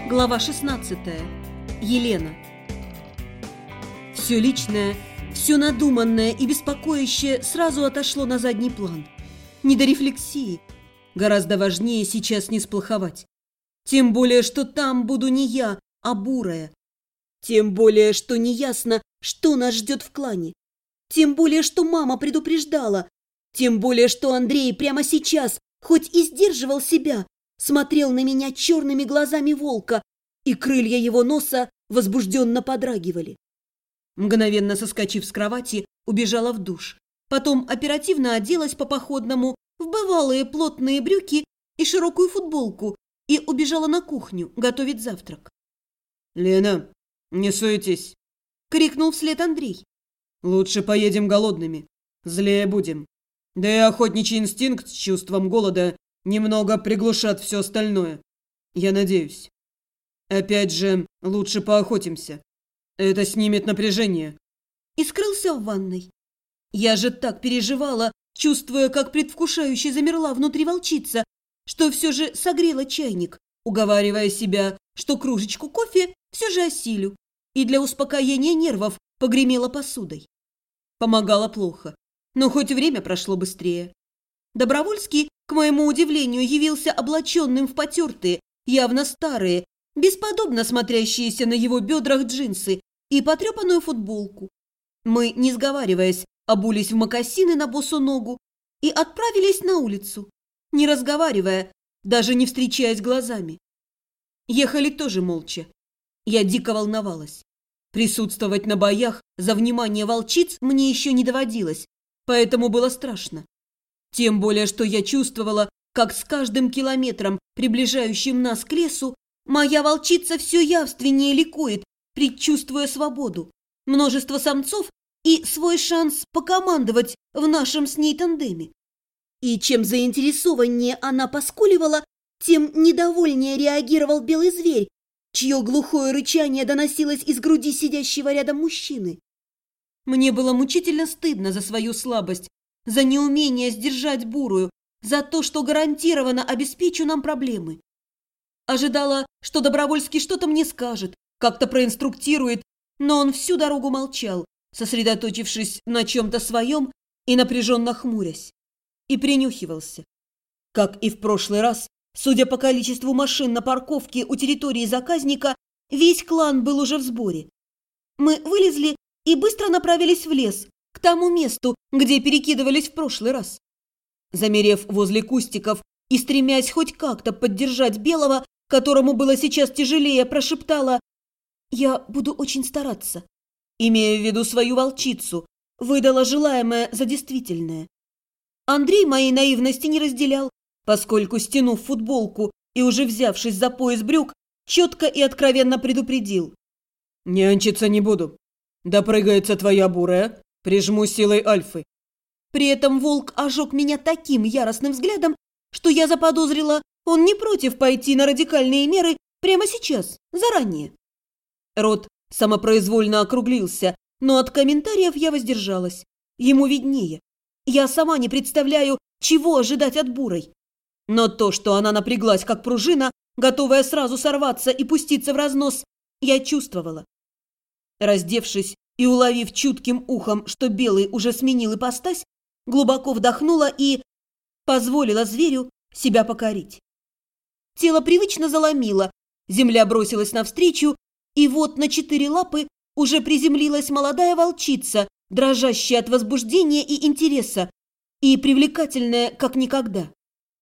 Глава 16. Елена. Все личное, все надуманное и беспокоящее сразу отошло на задний план. Не до рефлексии. Гораздо важнее сейчас не сплоховать. Тем более, что там буду не я, а бурая. Тем более, что неясно, что нас ждет в клане. Тем более, что мама предупреждала. Тем более, что Андрей прямо сейчас, хоть и сдерживал себя, смотрел на меня черными глазами волка, и крылья его носа возбужденно подрагивали. Мгновенно соскочив с кровати, убежала в душ. Потом оперативно оделась по-походному в бывалые плотные брюки и широкую футболку и убежала на кухню готовить завтрак. «Лена, не суетись!» — крикнул вслед Андрей. «Лучше поедем голодными, злее будем. Да и охотничий инстинкт с чувством голода немного приглушат все остальное. Я надеюсь. Опять же, лучше поохотимся. Это снимет напряжение». И скрылся в ванной. Я же так переживала, чувствуя, как предвкушающе замерла внутри волчица, что все же согрела чайник, уговаривая себя, что кружечку кофе все же осилю, и для успокоения нервов погремела посудой. Помогало плохо, но хоть время прошло быстрее. Добровольский, к моему удивлению, явился облаченным в потертые, явно старые, бесподобно смотрящиеся на его бедрах джинсы и потрепанную футболку. Мы, не сговариваясь, обулись в мокасины на босу ногу и отправились на улицу, не разговаривая, даже не встречаясь глазами. Ехали тоже молча. Я дико волновалась. Присутствовать на боях за внимание волчиц мне еще не доводилось, поэтому было страшно. Тем более, что я чувствовала, как с каждым километром, приближающим нас к лесу, моя волчица все явственнее ликует, предчувствуя свободу, множество самцов и свой шанс покомандовать в нашем с ней тандеме. И чем заинтересованнее она поскуливала, тем недовольнее реагировал белый зверь, чье глухое рычание доносилось из груди сидящего рядом мужчины. Мне было мучительно стыдно за свою слабость, за неумение сдержать бурую, за то, что гарантированно обеспечу нам проблемы. Ожидала, что Добровольский что-то мне скажет, как-то проинструктирует, но он всю дорогу молчал, сосредоточившись на чем-то своем и напряженно хмурясь. И принюхивался. Как и в прошлый раз, судя по количеству машин на парковке у территории заказника, весь клан был уже в сборе. Мы вылезли и быстро направились в лес, к тому месту, где перекидывались в прошлый раз. Замерев возле кустиков и стремясь хоть как-то поддержать Белого, которому было сейчас тяжелее, прошептала: «Я буду очень стараться», имея в виду свою волчицу, выдала желаемое за действительное. Андрей моей наивности не разделял, поскольку, стянув футболку и уже взявшись за пояс брюк, четко и откровенно предупредил: «Нянчиться не буду. Допрыгается твоя бурая, прижму силой альфы». При этом волк ожег меня таким яростным взглядом, что я заподозрила, он не против пойти на радикальные меры прямо сейчас, заранее. Рот самопроизвольно округлился, но от комментариев я воздержалась. Ему виднее. Я сама не представляю, чего ожидать от бурой. Но то, что она напряглась, как пружина, готовая сразу сорваться и пуститься в разнос, я чувствовала. Раздевшись и уловив чутким ухом, что Белый уже сменил ипостась, глубоко вдохнула и позволила зверю себя покорить. Тело привычно заломило, земля бросилась навстречу, и вот на 4 лапы уже приземлилась молодая волчица, дрожащая от возбуждения и интереса, и привлекательная как никогда.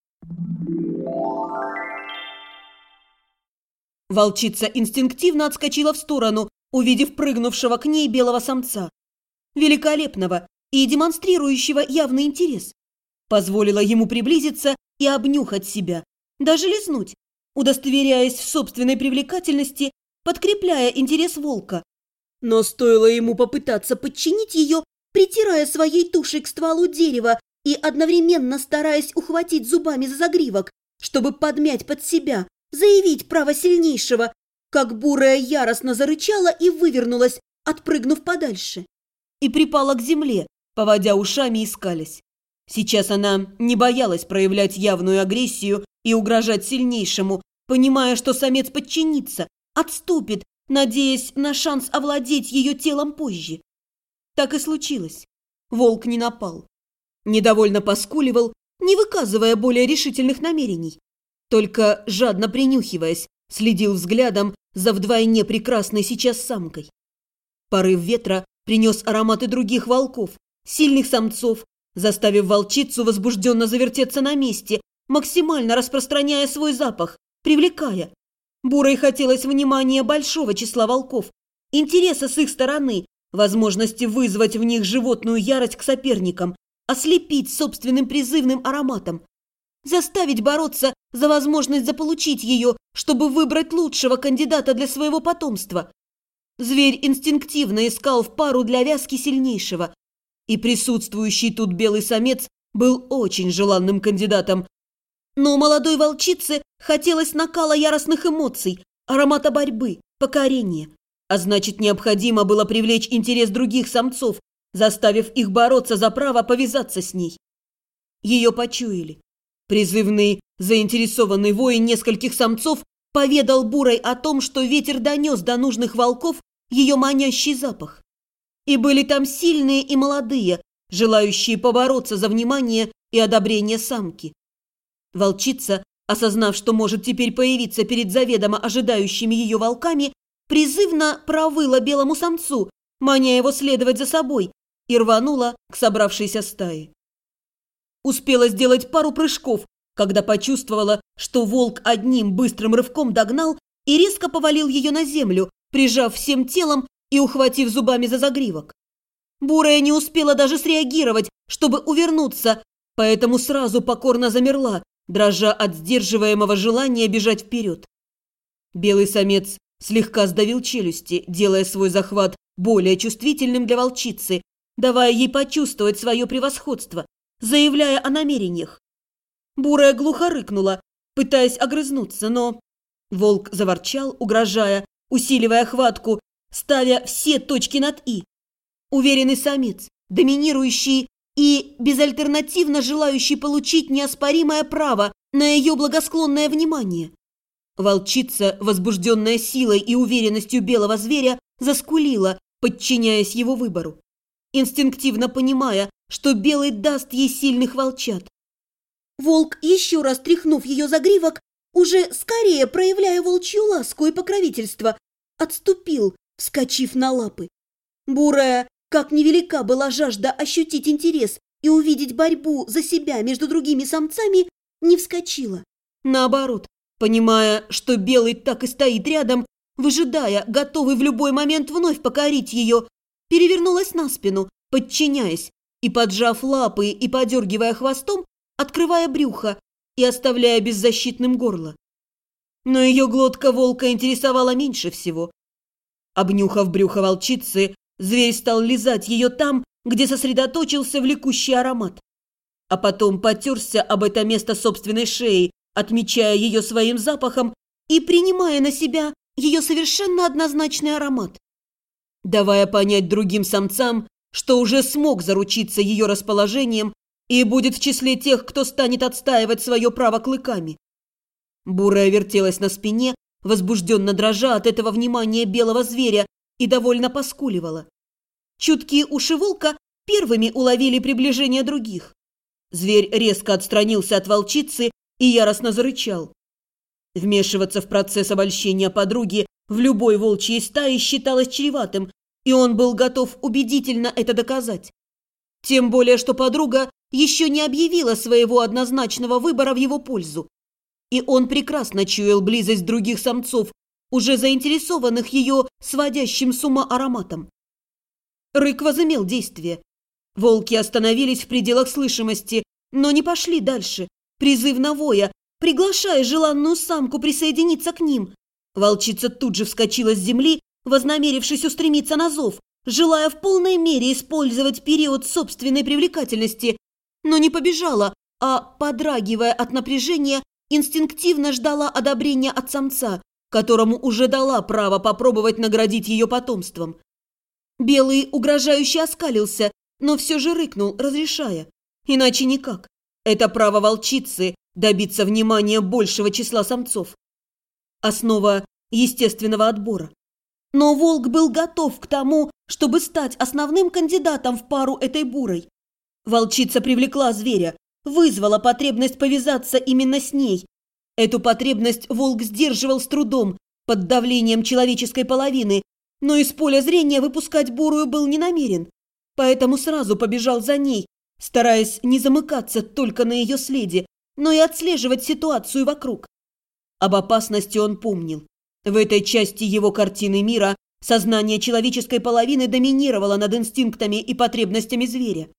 Волчица инстинктивно отскочила в сторону, увидев прыгнувшего к ней белого самца, великолепного и демонстрирующего явный интерес. Позволила ему приблизиться и обнюхать себя, даже лизнуть, удостоверяясь в собственной привлекательности, подкрепляя интерес волка. Но стоило ему попытаться подчинить ее, притирая своей тушей к стволу дерева и одновременно стараясь ухватить зубами за загривок, чтобы подмять под себя, заявить право сильнейшего, как бурая яростно зарычала и вывернулась, отпрыгнув подальше. И припала к земле, поводя ушами и скалясь. Сейчас она не боялась проявлять явную агрессию и угрожать сильнейшему, понимая, что самец подчинится, отступит, надеясь на шанс овладеть ее телом позже. Так и случилось. Волк не напал. Недовольно поскуливал, не выказывая более решительных намерений. Только, жадно принюхиваясь, следил взглядом за вдвойне прекрасной сейчас самкой. Порыв ветра принес ароматы других волков, сильных самцов, заставив волчицу возбужденно завертеться на месте, максимально распространяя свой запах, привлекая. Бурой хотелось внимания большого числа волков, интереса с их стороны, возможности вызвать в них животную ярость к соперникам, ослепить собственным призывным ароматом, заставить бороться за возможность заполучить ее, чтобы выбрать лучшего кандидата для своего потомства. Зверь инстинктивно искал в пару для вязки сильнейшего, и присутствующий тут белый самец был очень желанным кандидатом. Но молодой волчице хотелось накала яростных эмоций, аромата борьбы, покорения, а значит, необходимо было привлечь интерес других самцов, заставив их бороться за право повязаться с ней. Ее почуяли. Призывный, заинтересованный вой нескольких самцов поведал Бурой о том, что ветер донес до нужных волков ее манящий запах. И были там сильные и молодые, желающие побороться за внимание и одобрение самки. Волчица, осознав, что может теперь появиться перед заведомо ожидающими ее волками, призывно провыла белому самцу, маня его следовать за собой, и рванула к собравшейся стае. Успела сделать пару прыжков, когда почувствовала, что волк одним быстрым рывком догнал и резко повалил ее на землю, прижав всем телом и ухватив зубами за загривок. Бурая не успела даже среагировать, чтобы увернуться, поэтому сразу покорно замерла, дрожа от сдерживаемого желания бежать вперед. Белый самец слегка сдавил челюсти, делая свой захват более чувствительным для волчицы, давая ей почувствовать свое превосходство, заявляя о намерениях. Бурая глухо рыкнула, пытаясь огрызнуться, но... Волк заворчал, угрожая, усиливая хватку, ставя все точки над «и». Уверенный самец, доминирующий и безальтернативно желающий получить неоспоримое право на ее благосклонное внимание. Волчица, возбужденная силой и уверенностью белого зверя, заскулила, подчиняясь его выбору, инстинктивно понимая, что белый даст ей сильных волчат. Волк, еще раз тряхнув ее загривок, уже скорее проявляя волчью ласку и покровительство, отступил, вскочив на лапы. Бурая, как невелика была жажда ощутить интерес и увидеть борьбу за себя между другими самцами, не вскочила. Наоборот, понимая, что белый так и стоит рядом, выжидая, готовый в любой момент вновь покорить ее, перевернулась на спину, подчиняясь, и, поджав лапы и подергивая хвостом, открывая брюхо и оставляя беззащитным горло. Но ее глотка волка интересовала меньше всего. Обнюхав брюхо волчицы, зверь стал лизать ее там, где сосредоточился влекущий аромат. А потом потерся об это место собственной шеи, отмечая ее своим запахом и принимая на себя ее совершенно однозначный аромат, давая понять другим самцам, что уже смог заручиться ее расположением и будет в числе тех, кто станет отстаивать свое право клыками. Бурая вертелась на спине, возбужденно дрожа от этого внимания белого зверя, и довольно поскуливала. Чуткие уши волка первыми уловили приближение других. Зверь резко отстранился от волчицы и яростно зарычал. Вмешиваться в процесс обольщения подруги в любой волчьей стае считалось чреватым, и он был готов убедительно это доказать. Тем более, что подруга еще не объявила своего однозначного выбора в его пользу. И он прекрасно чуял близость других самцов, уже заинтересованных ее сводящим с ума ароматом. Рык возымел действие. Волки остановились в пределах слышимости, но не пошли дальше, призывно воя, приглашая желанную самку присоединиться к ним. Волчица тут же вскочила с земли, вознамерившись устремиться на зов, желая в полной мере использовать период собственной привлекательности, но не побежала, а, подрагивая от напряжения, инстинктивно ждала одобрения от самца, которому уже дала право попробовать наградить ее потомством. Белый угрожающе оскалился, но все же рыкнул, разрешая. Иначе никак. Это право волчицы добиться внимания большего числа самцов. основа естественного отбора. Но волк был готов к тому, чтобы стать основным кандидатом в пару этой бурой. Волчица привлекла зверя, вызвала потребность повязаться именно с ней. Эту потребность волк сдерживал с трудом, под давлением человеческой половины, но из поля зрения выпускать бурую был не намерен, поэтому сразу побежал за ней, стараясь не замыкаться только на ее следе, но и отслеживать ситуацию вокруг. Об опасности он помнил. В этой части его картины мира сознание человеческой половины доминировало над инстинктами и потребностями зверя.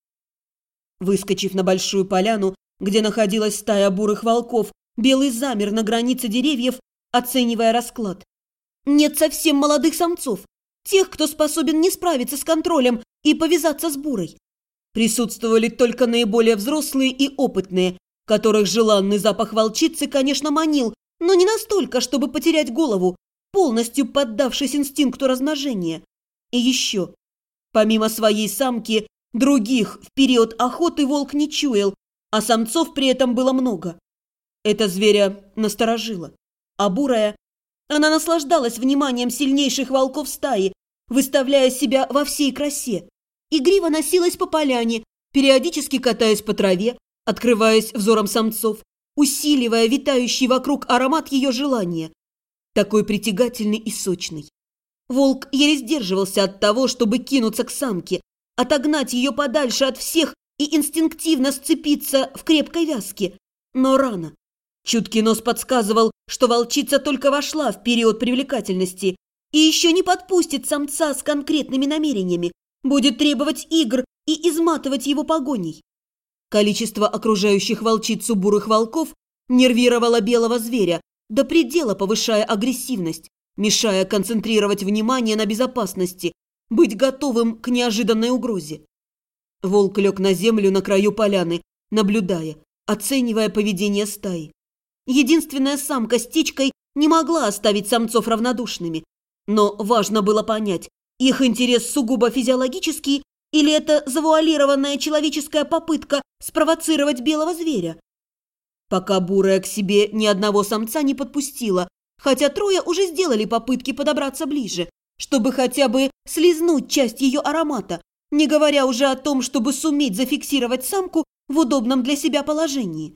Выскочив на большую поляну, где находилась стая бурых волков, Белый замер на границе деревьев, оценивая расклад. Нет совсем молодых самцов, тех, кто способен не справиться с контролем и повязаться с бурой. Присутствовали только наиболее взрослые и опытные, которых желанный запах волчицы, конечно, манил, но не настолько, чтобы потерять голову, полностью поддавшись инстинкту размножения. И еще, помимо своей самки, других в период охоты волк не чуял, а самцов при этом было много. Это зверя насторожило. А бурая, она наслаждалась вниманием сильнейших волков стаи, выставляя себя во всей красе. Игриво носилась по поляне, периодически катаясь по траве, открываясь взором самцов, усиливая витающий вокруг аромат ее желания. Такой притягательный и сочный. Волк еле сдерживался от того, чтобы кинуться к самке, отогнать ее подальше от всех и инстинктивно сцепиться в крепкой вязке. Но рано. Чуткий нос подсказывал, что волчица только вошла в период привлекательности и еще не подпустит самца с конкретными намерениями, будет требовать игр и изматывать его погоней. Количество окружающих волчицу бурых волков нервировало белого зверя, до предела повышая агрессивность, мешая концентрировать внимание на безопасности, быть готовым к неожиданной угрозе. Волк лег на землю на краю поляны, наблюдая, оценивая поведение стаи. Единственная самка с тичкой не могла оставить самцов равнодушными, но важно было понять, их интерес сугубо физиологический или это завуалированная человеческая попытка спровоцировать белого зверя. Пока бурая к себе ни одного самца не подпустила, хотя трое уже сделали попытки подобраться ближе, чтобы хотя бы слизнуть часть ее аромата, не говоря уже о том, чтобы суметь зафиксировать самку в удобном для себя положении.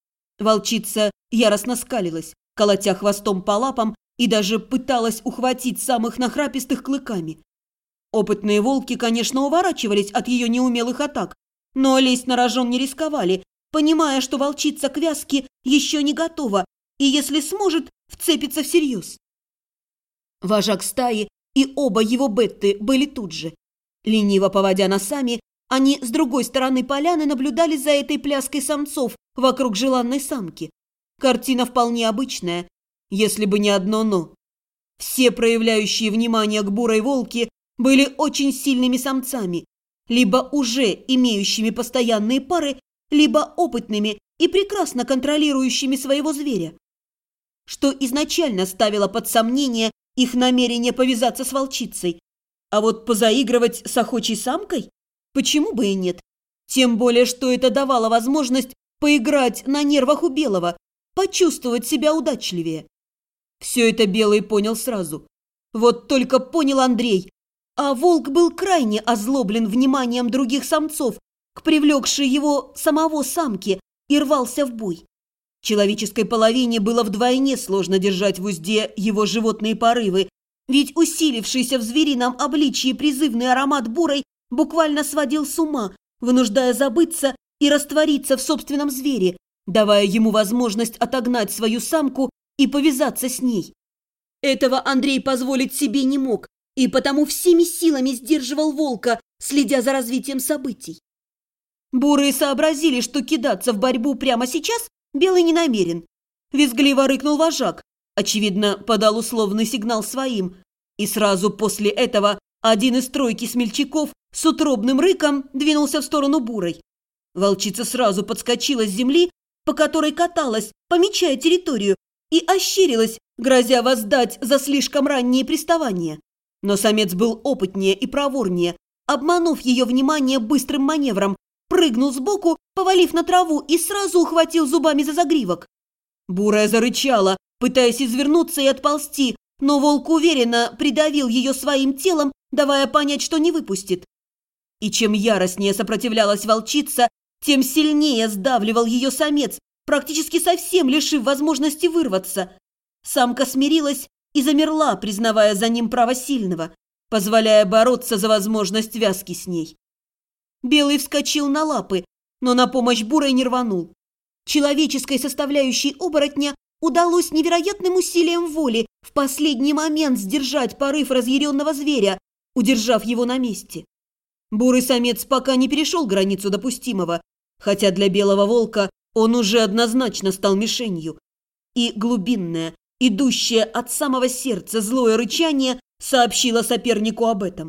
Волчица яростно скалилась, колотя хвостом по лапам и даже пыталась ухватить самых нахрапистых клыками. Опытные волки, конечно, уворачивались от ее неумелых атак, но лезть на рожон не рисковали, понимая, что волчица к вязке еще не готова и, если сможет, вцепится всерьез. Вожак стаи и оба его бетты были тут же. Лениво поводя носами, они с другой стороны поляны наблюдали за этой пляской самцов вокруг желанной самки. Картина вполне обычная, если бы не одно «но». Все проявляющие внимание к бурой волке были очень сильными самцами, либо уже имеющими постоянные пары, либо опытными и прекрасно контролирующими своего зверя, что изначально ставило под сомнение их намерение повязаться с волчицей. А вот позаигрывать с охочей самкой? Почему бы и нет? Тем более, что это давало возможность поиграть на нервах у белого, почувствовать себя удачливее. Все это Белый понял сразу. Вот только понял Андрей. А волк был крайне озлоблен вниманием других самцов к привлекшей его самого самке и рвался в бой. Человеческой половине было вдвойне сложно держать в узде его животные порывы, ведь усилившийся в зверином обличии призывный аромат бурой буквально сводил с ума, вынуждая забыться и раствориться в собственном звере, давая ему возможность отогнать свою самку и повязаться с ней. Этого Андрей позволить себе не мог, и потому всеми силами сдерживал волка, следя за развитием событий. Бурые сообразили, что кидаться в борьбу прямо сейчас Белый не намерен. Визгливо рыкнул вожак, очевидно, подал условный сигнал своим, и сразу после этого один из тройки смельчаков с утробным рыком двинулся в сторону бурой. Волчица сразу подскочила с земли, по которой каталась, помечая территорию, и ощерилась, грозя воздать за слишком ранние приставания. Но самец был опытнее и проворнее, обманув ее внимание быстрым маневром, прыгнул сбоку, повалив на траву и сразу ухватил зубами за загривок. Бурая зарычала, пытаясь извернуться и отползти, но волк уверенно придавил ее своим телом, давая понять, что не выпустит. И чем яростнее сопротивлялась волчица, тем сильнее сдавливал ее самец, практически совсем лишив возможности вырваться. Самка смирилась и замерла, признавая за ним право сильного, позволяя бороться за возможность вязки с ней. Белый вскочил на лапы, но на помощь бурой не рванул. Человеческой составляющей оборотня удалось невероятным усилием воли в последний момент сдержать порыв разъяренного зверя, удержав его на месте. Бурый самец пока не перешел границу допустимого, хотя для белого волка он уже однозначно стал мишенью. И глубинное, идущее от самого сердца злое рычание сообщило сопернику об этом.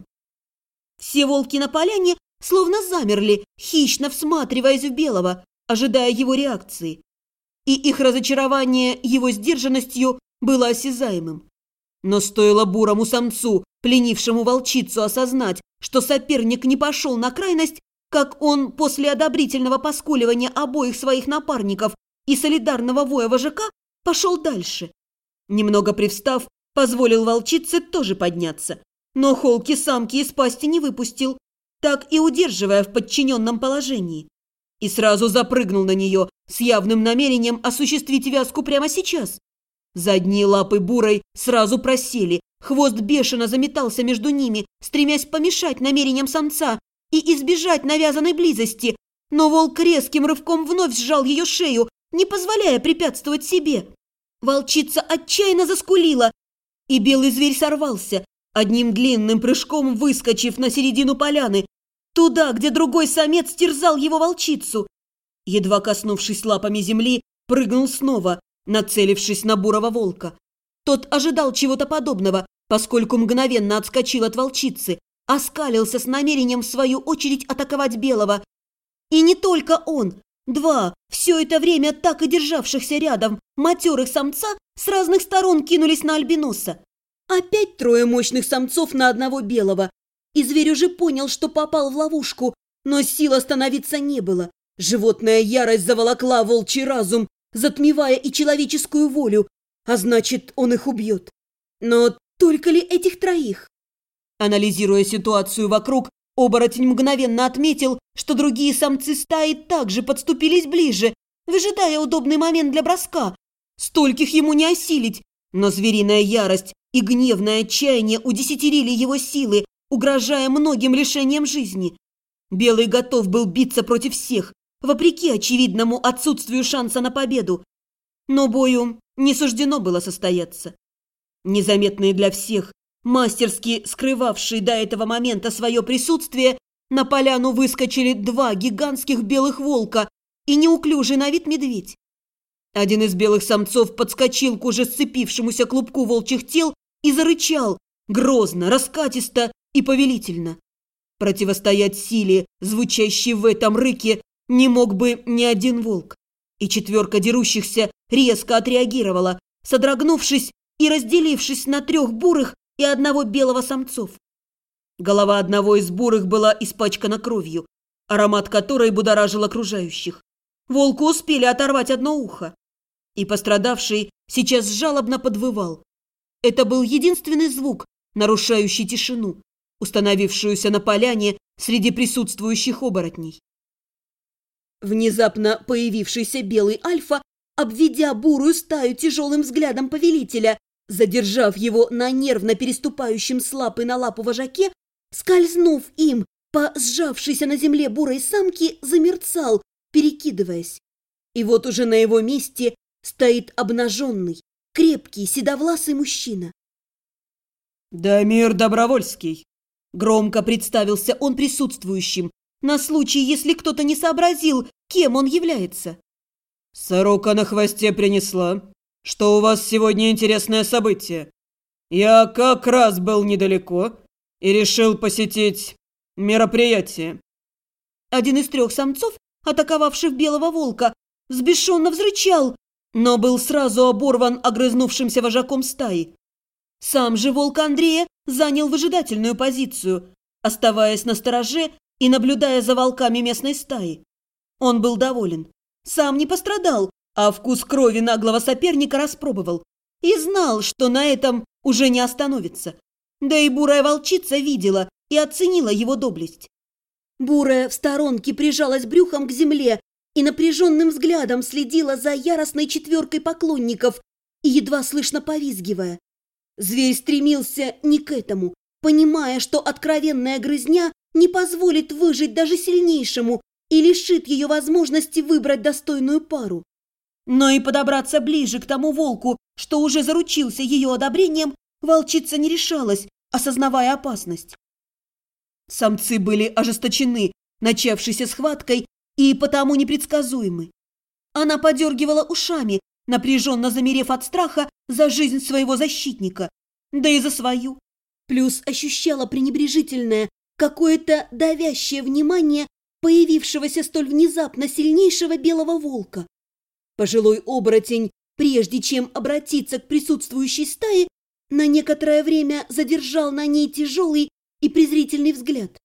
Все волки на поляне словно замерли, хищно всматриваясь в белого, ожидая его реакции. И их разочарование его сдержанностью было осязаемым. Но стоило бурому самцу, пленившему волчицу, осознать, что соперник не пошел на крайность, как он после одобрительного поскуливания обоих своих напарников и солидарного воя вожака пошел дальше. Немного привстав, позволил волчице тоже подняться, но холки самки из пасти не выпустил, так и удерживая в подчиненном положении. И сразу запрыгнул на нее с явным намерением осуществить вязку прямо сейчас. Задние лапы бурой сразу просели, хвост бешено заметался между ними, стремясь помешать намерениям самца и избежать навязанной близости, но волк резким рывком вновь сжал ее шею, не позволяя препятствовать себе. Волчица отчаянно заскулила, и белый зверь сорвался, одним длинным прыжком выскочив на середину поляны, туда, где другой самец терзал его волчицу. Едва коснувшись лапами земли, прыгнул снова, нацелившись на бурого волка. Тот ожидал чего-то подобного, поскольку мгновенно отскочил от волчицы, оскалился с намерением в свою очередь атаковать белого. И не только он. Два, все это время так и державшихся рядом, матерых самца с разных сторон кинулись на альбиноса. Опять трое мощных самцов на одного белого. И зверь уже понял, что попал в ловушку, но сил остановиться не было. Животная ярость заволокла волчий разум, затмевая и человеческую волю, а значит, он их убьет. Но только ли этих троих? Анализируя ситуацию вокруг, оборотень мгновенно отметил, что другие самцы стаи также подступились ближе, выжидая удобный момент для броска. Стольких ему не осилить, но звериная ярость и гневное отчаяние удесятерили его силы, угрожая многим лишением жизни. Белый готов был биться против всех, вопреки очевидному отсутствию шанса на победу. Но бою не суждено было состояться. Незаметные для всех, мастерски скрывавшие до этого момента свое присутствие, на поляну выскочили два гигантских белых волка и неуклюжий на вид медведь. Один из белых самцов подскочил к уже сцепившемуся клубку волчьих тел и зарычал, грозно, раскатисто и повелительно. Противостоять силе, звучащей в этом рыке, не мог бы ни один волк. И четверка дерущихся резко отреагировала, содрогнувшись и разделившись на трех бурых и одного белого самцов. Голова одного из бурых была испачкана кровью, аромат которой будоражил окружающих. Волку успели оторвать одно ухо. И пострадавший сейчас жалобно подвывал. Это был единственный звук, нарушающий тишину, установившуюся на поляне среди присутствующих оборотней. Внезапно появившийся белый альфа, обведя бурую стаю тяжелым взглядом повелителя, задержав его на нервно переступающем с лапы на лапу вожаке, скользнув им по сжавшейся на земле бурой самке, замерцал, перекидываясь. И вот уже на его месте стоит обнаженный, крепкий, седовласый мужчина. «Дамир Добровольский», — громко представился он присутствующим, на случай, если кто-то не сообразил, кем он является. «Сорока на хвосте принесла, что у вас сегодня интересное событие. Я как раз был недалеко и решил посетить мероприятие». Один из трех самцов, атаковавших белого волка, взбешенно взрычал, но был сразу оборван огрызнувшимся вожаком стаи. Сам же волк Андрея занял выжидательную позицию, оставаясь настороже и наблюдая за волками местной стаи. Он был доволен. Сам не пострадал, а вкус крови наглого соперника распробовал. и знал, что на этом уже не остановится. Да и бурая волчица видела и оценила его доблесть. Бурая в сторонке прижалась брюхом к земле и напряженным взглядом следила за яростной четверкой поклонников и едва слышно повизгивая. Зверь стремился не к этому, понимая, что откровенная грызня не позволит выжить даже сильнейшему и лишит ее возможности выбрать достойную пару. Но и подобраться ближе к тому волку, что уже заручился ее одобрением, волчица не решалась, осознавая опасность. Самцы были ожесточены начавшейся схваткой и потому непредсказуемы. Она подергивала ушами, напряженно замерев от страха за жизнь своего защитника, да и за свою. Плюс ощущала пренебрежительное, какое-то давящее внимание появившегося столь внезапно сильнейшего белого волка. Пожилой оборотень, прежде чем обратиться к присутствующей стае, на некоторое время задержал на ней тяжелый и презрительный взгляд.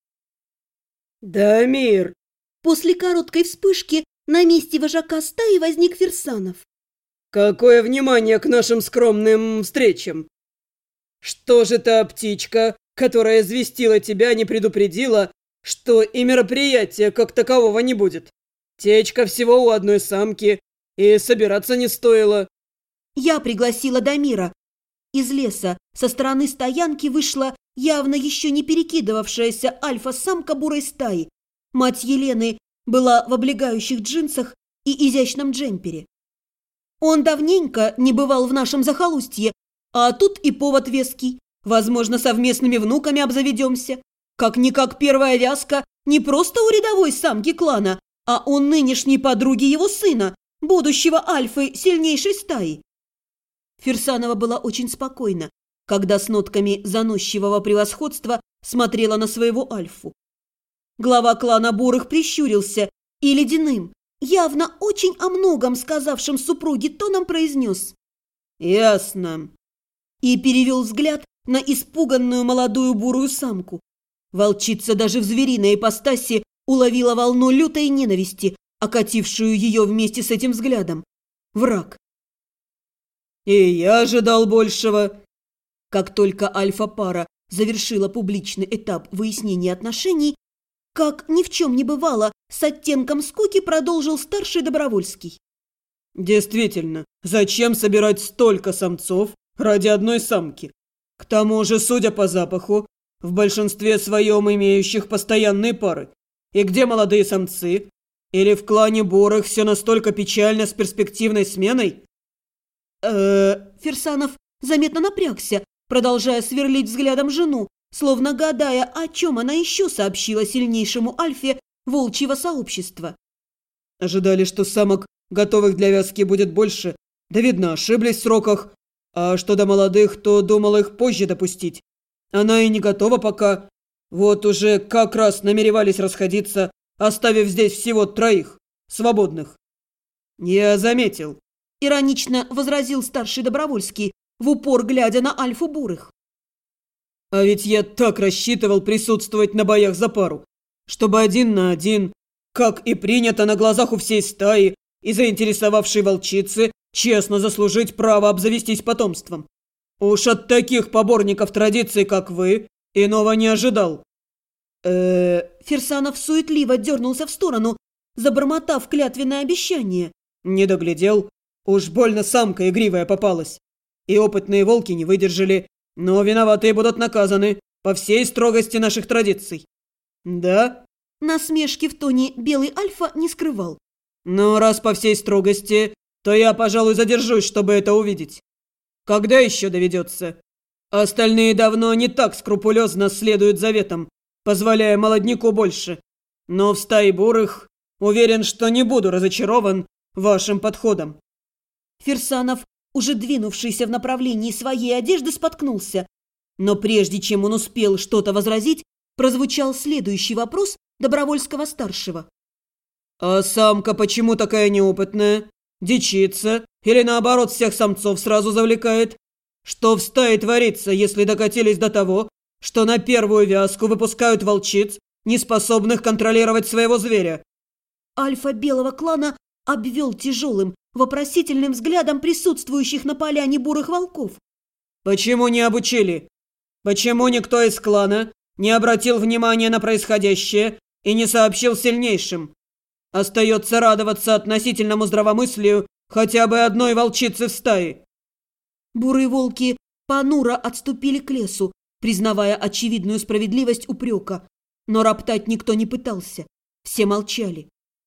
«Дамир!» После короткой вспышки на месте вожака стаи возник Фирсанов. «Какое внимание к нашим скромным встречам! Что же та птичка, которая известила тебя, не предупредила, что и мероприятия как такового не будет? Течка всего у одной самки, и собираться не стоило». Я пригласила Дамира. Из леса со стороны стоянки вышла явно еще не перекидывавшаяся альфа-самка бурой стаи. Мать Елены была в облегающих джинсах и изящном джемпере. Он давненько не бывал в нашем захолустье, а тут и повод веский. Возможно, совместными внуками обзаведемся. Как-никак первая вязка не просто у рядовой самки клана, а у нынешней подруги его сына, будущего альфы сильнейшей стаи. Фирсанова была очень спокойна, когда с нотками заносчивого превосходства смотрела на своего альфу. Глава клана Бурых прищурился и ледяным, явно очень о многом сказавшим супруге тоном произнес: «Ясно». И перевел взгляд на испуганную молодую бурую самку. Волчица даже в звериной ипостаси уловила волну лютой ненависти, окатившую ее вместе с этим взглядом. Враг. «И я ожидал большего». Как только альфа-пара завершила публичный этап выяснения отношений, как ни в чем не бывало, с оттенком скуки продолжил старший Добровольский. «Действительно, зачем собирать столько самцов ради одной самки? К тому же, судя по запаху, в большинстве своем имеющих постоянные пары. И где молодые самцы? Или в клане Бурых все настолько печально с перспективной сменой?» Фирсанов заметно напрягся, продолжая сверлить взглядом жену, словно гадая, о чем она еще сообщила сильнейшему альфе волчьего сообщества. «Ожидали, что самок, готовых для вязки, будет больше. Да видно, ошиблись в сроках. А что до молодых, то думал их позже допустить. Она и не готова пока. Вот уже как раз намеревались расходиться, оставив здесь всего 3 свободных». «Я заметил», — иронично возразил старший Добровольский, в упор глядя на альфу Бурых. «А ведь я так рассчитывал присутствовать на боях за пару, чтобы 1 на 1, как и принято на глазах у всей стаи и заинтересовавшей волчицы, честно заслужить право обзавестись потомством. Уж от таких поборников традиций, как вы, иного не ожидал». Фирсанов суетливо дернулся в сторону, забормотав клятвенное обещание. «Не доглядел. Уж больно самка игривая попалась. И опытные волки не выдержали, но виноватые будут наказаны по всей строгости наших традиций». «Да?» Насмешки в тоне белый альфа не скрывал. «Но раз по всей строгости, то я, пожалуй, задержусь, чтобы это увидеть. Когда еще доведется? Остальные давно не так скрупулезно следуют заветам, позволяя молодняку больше. Но в стае Бурых уверен, что не буду разочарован вашим подходом». Фирсанов, уже двинувшийся в направлении своей одежды, споткнулся. Но прежде чем он успел что-то возразить, прозвучал следующий вопрос Добровольского-старшего. «А самка почему такая неопытная? Дичится? Или наоборот всех самцов сразу завлекает? Что в стае творится, если докатились до того, что на первую вязку выпускают волчиц, не способных контролировать своего зверя?» Альфа белого клана обвел тяжелым, вопросительным взглядом присутствующих на поляне бурых волков. «Почему не обучили? Почему никто из клана не обратил внимания на происходящее и не сообщил сильнейшим? Остается радоваться относительному здравомыслию хотя бы одной волчицы в стае». Бурые волки понуро отступили к лесу, признавая очевидную справедливость упрека, но роптать никто не пытался. Все молчали.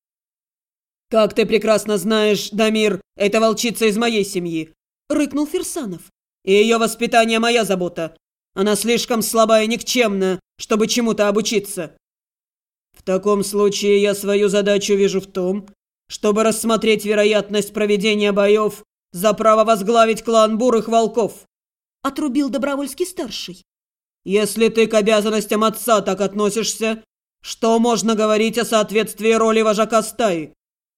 «Как ты прекрасно знаешь, Дамир, эта волчица из моей семьи», — рыкнул Фирсанов. «И ее воспитание моя забота. Она слишком слаба и никчемна, чтобы чему-то обучиться. В таком случае я свою задачу вижу в том, чтобы рассмотреть вероятность проведения боев за право возглавить клан бурых волков», — отрубил Добровольский-старший. «Если ты к обязанностям отца так относишься, что можно говорить о соответствии роли вожака стаи?»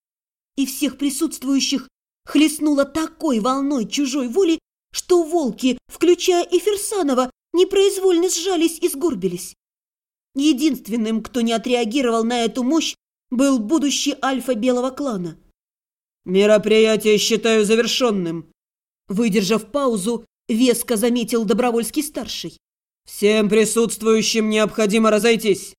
И всех присутствующих хлестнуло такой волной чужой воли, что волки, включая и Фирсанова, непроизвольно сжались и сгорбились. Единственным, кто не отреагировал на эту мощь, был будущий альфа белого клана. «Мероприятие считаю завершенным», — выдержав паузу, веско заметил Добровольский-старший. «Всем присутствующим необходимо разойтись».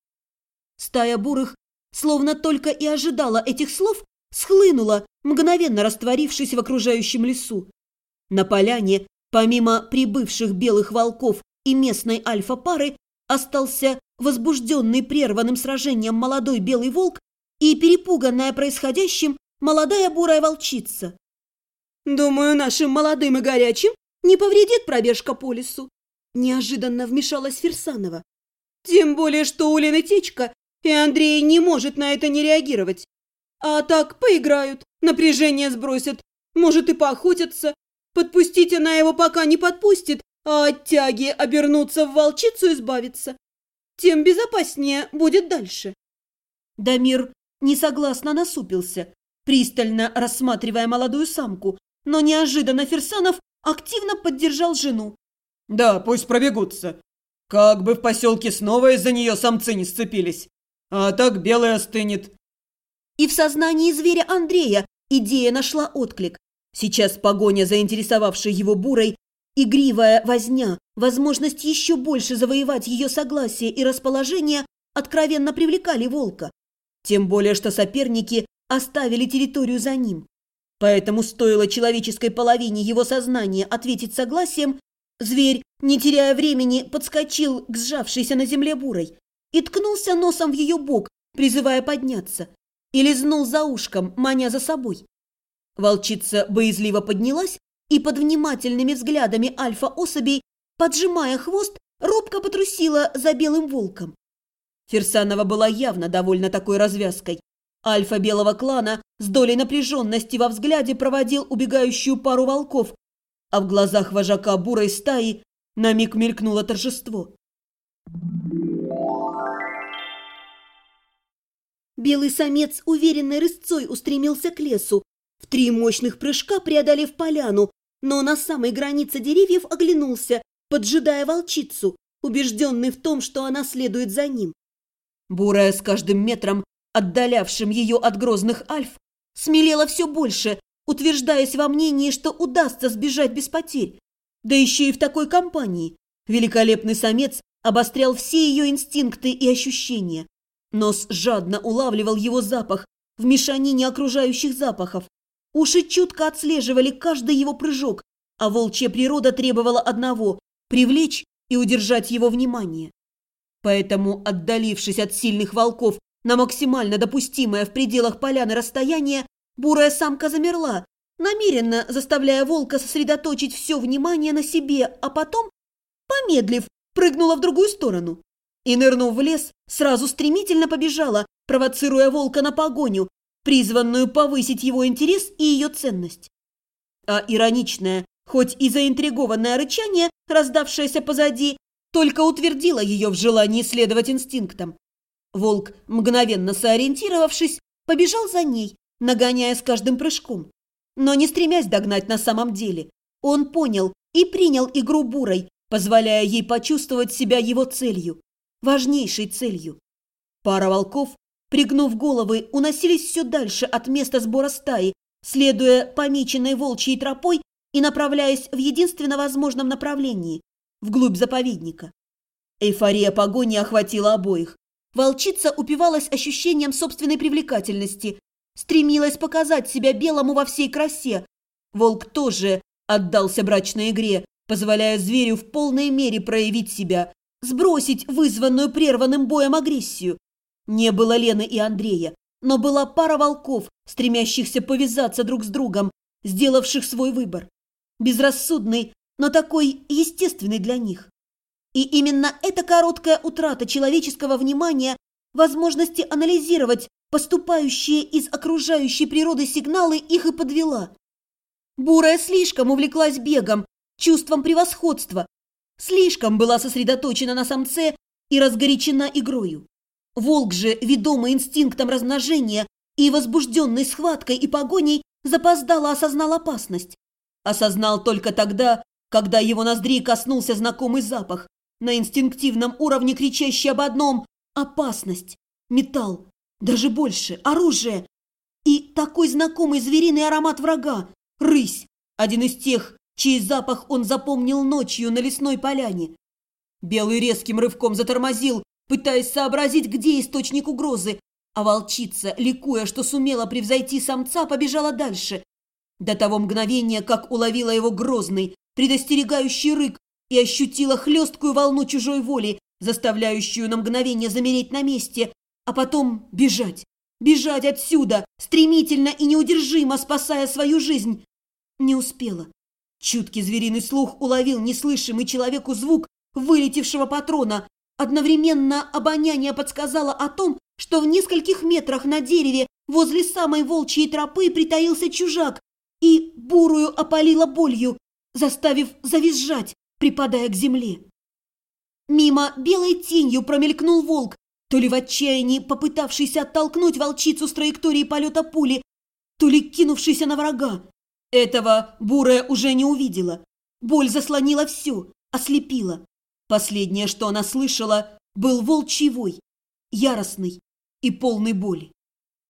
Стая бурых, словно только и ожидала этих слов, схлынула, мгновенно растворившись в окружающем лесу. На поляне, помимо прибывших белых волков и местной альфа-пары, остался возбужденный прерванным сражением молодой белый волк и перепуганная происходящим молодая бурая волчица. «Думаю, нашим молодым и горячим не повредит пробежка по лесу», неожиданно вмешалась Фирсанова. «Тем более, что у Лены течка, и Андрей не может на это не реагировать. А так поиграют, напряжение сбросят, может и поохотятся. Подпустить она его пока не подпустит, а от тяги обернуться в волчицу избавиться. Тем безопаснее будет дальше». Дамир несогласно насупился, пристально рассматривая молодую самку, но неожиданно Фирсанов активно поддержал жену. «Да, пусть пробегутся. Как бы в поселке снова из-за нее самцы не сцепились. А так белый остынет». И в сознании зверя Андрея идея нашла отклик. Сейчас погоня, заинтересовавшая его бурой, игривая возня, возможность еще больше завоевать ее согласие и расположение откровенно привлекали волка. Тем более, что соперники оставили территорию за ним. Поэтому стоило человеческой половине его сознания ответить согласием, зверь, не теряя времени, подскочил к сжавшейся на земле бурой и ткнулся носом в ее бок, призывая подняться, и лизнул за ушком, маня за собой. Волчица боязливо поднялась и под внимательными взглядами альфа-особей, поджимая хвост, робко потрусила за белым волком. Фирсанова была явно довольна такой развязкой. Альфа белого клана с долей напряженности во взгляде проводил убегающую пару волков, а в глазах вожака бурой стаи на миг мелькнуло торжество. Белый самец уверенной рысцой устремился к лесу, в 3 мощных прыжка преодолев поляну, но на самой границе деревьев оглянулся, поджидая волчицу, убежденный в том, что она следует за ним. Бурая с каждым метром, отдалявшим ее от грозных альф, смелела все больше, утверждаясь во мнении, что удастся сбежать без потерь. Да еще и в такой компании. Великолепный самец обострял все ее инстинкты и ощущения. Нос жадно улавливал его запах в мешанине окружающих запахов. Уши чутко отслеживали каждый его прыжок, а волчья природа требовала одного – привлечь и удержать его внимание. Поэтому, отдалившись от сильных волков на максимально допустимое в пределах поляны расстояние, бурая самка замерла, намеренно заставляя волка сосредоточить все внимание на себе, а потом, помедлив, прыгнула в другую сторону. И, нырнув в лес, сразу стремительно побежала, провоцируя волка на погоню, призванную повысить его интерес и ее ценность. А ироничное, хоть и заинтригованное рычание, раздавшееся позади, только утвердило ее в желании следовать инстинктам. Волк, мгновенно сориентировавшись, побежал за ней, нагоняя с каждым прыжком. Но не стремясь догнать на самом деле, он понял и принял игру бурой, позволяя ей почувствовать себя его целью, важнейшей целью. Пара волков, пригнув головы, уносились все дальше от места сбора стаи, следуя помеченной волчьей тропой и направляясь в единственно возможном направлении – вглубь заповедника. Эйфория погони охватила обоих. Волчица упивалась ощущением собственной привлекательности, стремилась показать себя белому во всей красе. Волк тоже отдался брачной игре, позволяя зверю в полной мере проявить себя, сбросить вызванную прерванным боем агрессию. Не было Лены и Андрея, но была пара волков, стремящихся повязаться друг с другом, сделавших свой выбор. Безрассудный, но такой естественный для них. И именно эта короткая утрата человеческого внимания, возможности анализировать поступающие из окружающей природы сигналы, их и подвела. Бурая слишком увлеклась бегом, чувством превосходства, слишком была сосредоточена на самце и разгорячена игрою. Волк же, ведомый инстинктом размножения и возбужденный схваткой и погоней, запоздало осознал опасность. Осознал только тогда, когда его ноздрей коснулся знакомый запах, на инстинктивном уровне кричащий об одном – опасность, металл, даже больше, оружие. И такой знакомый звериный аромат врага – рысь, один из тех, чей запах он запомнил ночью на лесной поляне. Белый резким рывком затормозил, пытаясь сообразить, где источник угрозы, а волчица, ликуя, что сумела превзойти самца, побежала дальше. До того мгновения, как уловила его грозный, предостерегающий рык и ощутила хлесткую волну чужой воли, заставляющую на мгновение замереть на месте, а потом бежать. Бежать отсюда, стремительно и неудержимо спасая свою жизнь. Не успела. Чуткий звериный слух уловил неслышимый человеку звук вылетевшего патрона. Одновременно обоняние подсказало о том, что в нескольких метрах на дереве возле самой волчьей тропы притаился чужак, и бурую опалило болью, заставив завизжать, припадая к земле. Мимо белой тенью промелькнул волк, то ли в отчаянии попытавшийся оттолкнуть волчицу с траектории полета пули, то ли кинувшийся на врага. Этого бурая уже не увидела. Боль заслонила все, ослепила. Последнее, что она слышала, был волчий вой, яростный и полный боли.